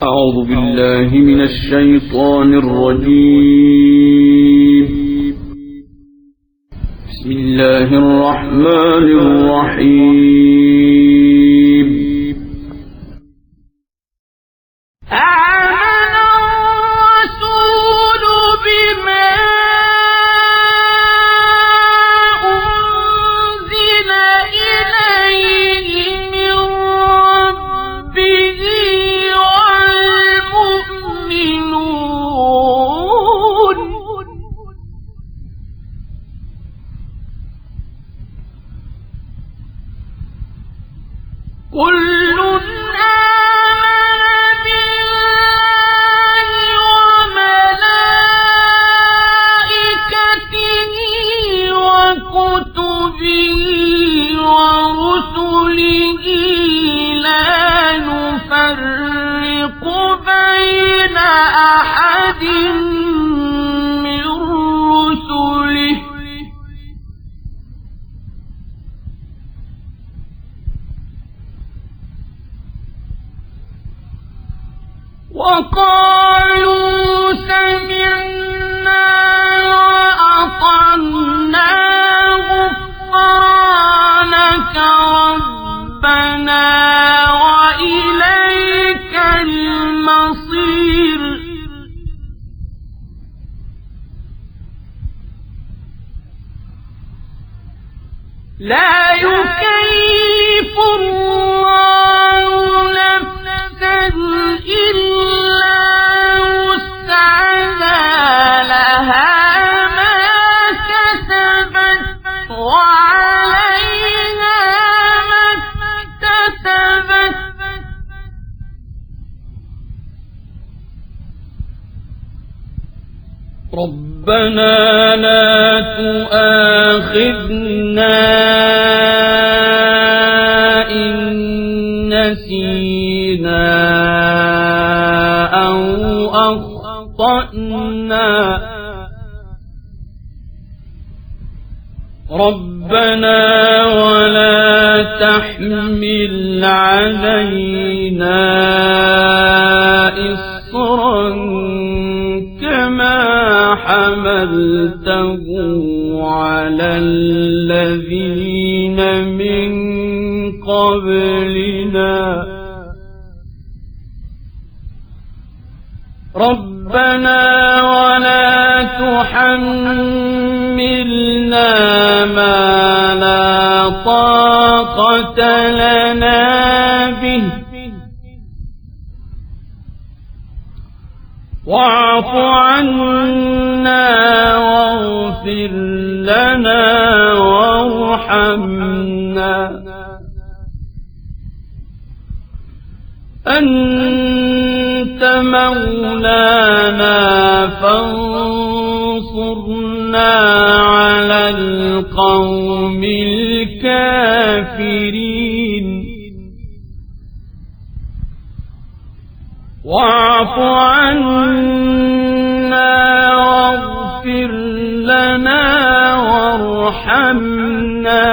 أعوذ بالله من الشيطان الرجيم. بسم الله الرحمن الرحيم. آمن الرسول بما أنزل إليه من ربه والمؤمنون كل نفرق بين أحد من رسله وقالوا سمعنا وأطعنا غفرانك ربنا وإليك المصير لا يكلف الله نفسا إلا وسعها لها ما كسبت وعليها ما اكتسبت ربنا لا تؤاخذنا إن نسينا أو أخطأنا ربنا ولا تحمل علينا إصرا كما حملته على الذين من قبلنا ربنا ولا تحملنا ما لا طاقة لنا به واعف عنا واغفر لنا وارحمنا أنت مولانا فانصرنا على القوم الكافرين واعف عنا واغفر لنا وارحمنا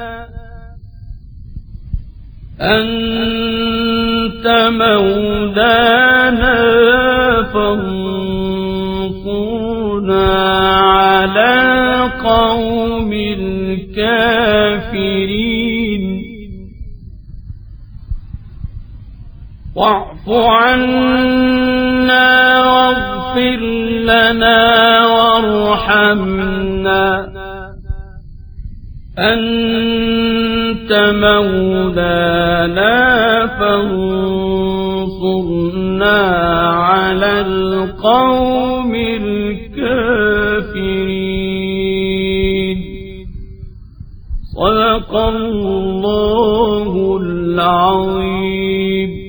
أنت مولانا فانصرنا على القوم الكافرين واعف عنا واغفر لنا وارحمنا أنت مولانا فانصرنا على القوم الكافرين صدق الله العظيم.